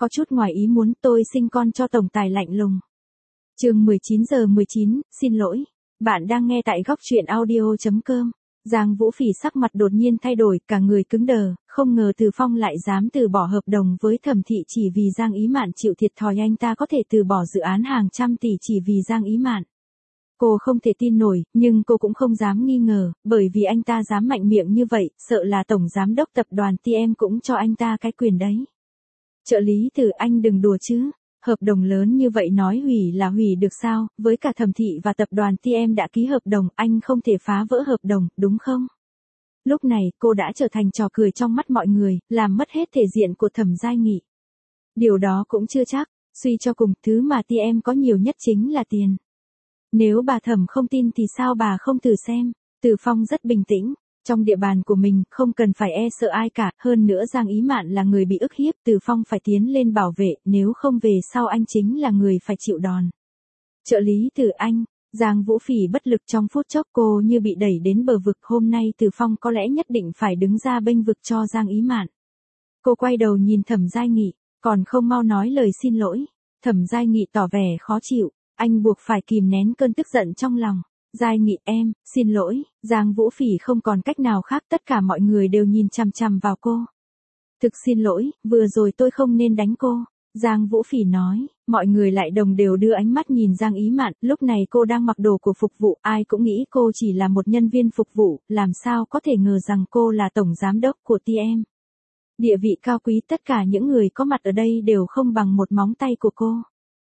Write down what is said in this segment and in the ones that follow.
có chút ngoài ý muốn, tôi sinh con cho tổng tài lạnh lùng. Chương 19:19, xin lỗi. Bạn đang nghe tại góc truyện audio.com. Giang Vũ Phỉ sắc mặt đột nhiên thay đổi, cả người cứng đờ, không ngờ Từ Phong lại dám từ bỏ hợp đồng với Thẩm Thị chỉ vì Giang Ý Mạn chịu thiệt thòi, anh ta có thể từ bỏ dự án hàng trăm tỷ chỉ vì Giang Ý Mạn. Cô không thể tin nổi, nhưng cô cũng không dám nghi ngờ, bởi vì anh ta dám mạnh miệng như vậy, sợ là tổng giám đốc tập đoàn TM cũng cho anh ta cái quyền đấy. Trợ lý Từ, anh đừng đùa chứ. Hợp đồng lớn như vậy nói hủy là hủy được sao, với cả Thẩm Thị và tập đoàn TM đã ký hợp đồng, anh không thể phá vỡ hợp đồng, đúng không? Lúc này, cô đã trở thành trò cười trong mắt mọi người, làm mất hết thể diện của Thẩm Giai Nghị. Điều đó cũng chưa chắc, suy cho cùng, thứ mà TM có nhiều nhất chính là tiền. Nếu bà Thẩm không tin thì sao bà không thử xem? Từ Phong rất bình tĩnh. Trong địa bàn của mình, không cần phải e sợ ai cả, hơn nữa Giang Ý Mạn là người bị ức hiếp, Từ Phong phải tiến lên bảo vệ, nếu không về sau anh chính là người phải chịu đòn. Trợ lý Từ, anh, Giang Vũ Phỉ bất lực trong phút chốc, cô như bị đẩy đến bờ vực, hôm nay Từ Phong có lẽ nhất định phải đứng ra bênh vực cho Giang Ý Mạn. Cô quay đầu nhìn Thẩm Giai Nghị, còn không mau nói lời xin lỗi. Thẩm Giai Nghị tỏ vẻ khó chịu, anh buộc phải kìm nén cơn tức giận trong lòng. Giai Nghị em, xin lỗi. Giang Vũ Phỉ không còn cách nào khác, tất cả mọi người đều nhìn chằm chằm vào cô. Thực xin lỗi, vừa rồi tôi không nên đánh cô. Giang Vũ Phỉ nói, mọi người lại đồng đều đưa ánh mắt nhìn Giang Ý Mạn, lúc này cô đang mặc đồ của phục vụ, ai cũng nghĩ cô chỉ là một nhân viên phục vụ, làm sao có thể ngờ rằng cô là tổng giám đốc của TM. Địa vị cao quý, tất cả những người có mặt ở đây đều không bằng một móng tay của cô.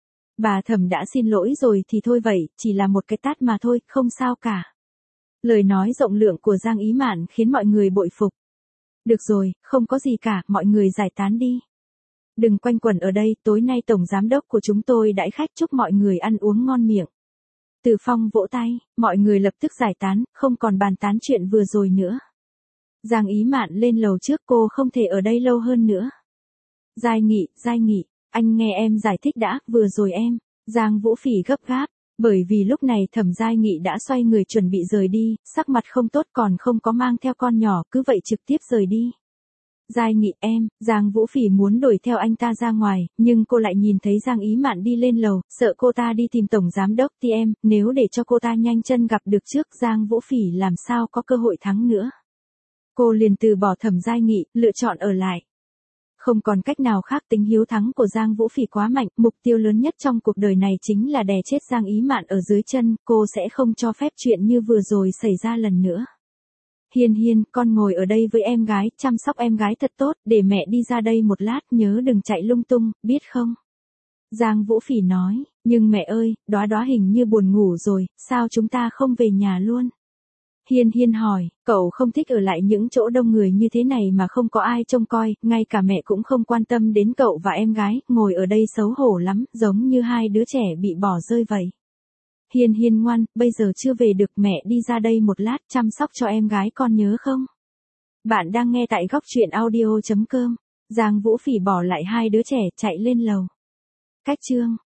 Bà Thẩm đã xin lỗi rồi thì thôi vậy, chỉ là một cái tát mà thôi, không sao cả. Lời nói rộng lượng của Giang Ý Mạn khiến mọi người bội phục. Được rồi, không có gì cả, mọi người giải tán đi. Đừng quanh quẩn ở đây, tối nay tổng giám đốc của chúng tôi đãi khách, chúc mọi người ăn uống ngon miệng. Từ Phong vỗ tay, mọi người lập tức giải tán, không còn bàn tán chuyện vừa rồi nữa. Giang Ý Mạn lên lầu trước, cô không thể ở đây lâu hơn nữa. Giai Nghị, anh nghe em giải thích đã, vừa rồi em. Giang Vũ Phỉ gấp gáp, bởi vì lúc này Thẩm Giai Nghị đã xoay người chuẩn bị rời đi, sắc mặt không tốt, còn không có mang theo con nhỏ, cứ vậy trực tiếp rời đi. Giai Nghị em, Giang Vũ Phỉ muốn đuổi theo anh ta ra ngoài, nhưng cô lại nhìn thấy Giang Ý Mạn đi lên lầu, sợ cô ta đi tìm tổng giám đốc TM, nếu để cho cô ta nhanh chân gặp được trước Giang Vũ Phỉ làm sao có cơ hội thắng nữa. Cô liền từ bỏ Thẩm Giai Nghị, lựa chọn ở lại. Không còn cách nào khác, tính hiếu thắng của Giang Vũ Phỉ quá mạnh, mục tiêu lớn nhất trong cuộc đời này chính là đè chết Giang Ý Mạn ở dưới chân, cô sẽ không cho phép chuyện như vừa rồi xảy ra lần nữa. Hiên, con ngồi ở đây với em gái, chăm sóc em gái thật tốt, để mẹ đi ra đây một lát, nhớ đừng chạy lung tung, biết không? Giang Vũ Phỉ nói, nhưng mẹ ơi, Đóa hình như buồn ngủ rồi, sao chúng ta không về nhà luôn? Hiên hỏi, cậu không thích ở lại những chỗ đông người như thế này mà không có ai trông coi, ngay cả mẹ cũng không quan tâm đến cậu và em gái, ngồi ở đây xấu hổ lắm, giống như hai đứa trẻ bị bỏ rơi vậy. Hiên ngoan, bây giờ chưa về được, mẹ đi ra đây một lát, chăm sóc cho em gái con nhớ không? Bạn đang nghe tại góc truyện audio.com. Giang Vũ Phỉ bỏ lại hai đứa trẻ, chạy lên lầu. Cách chương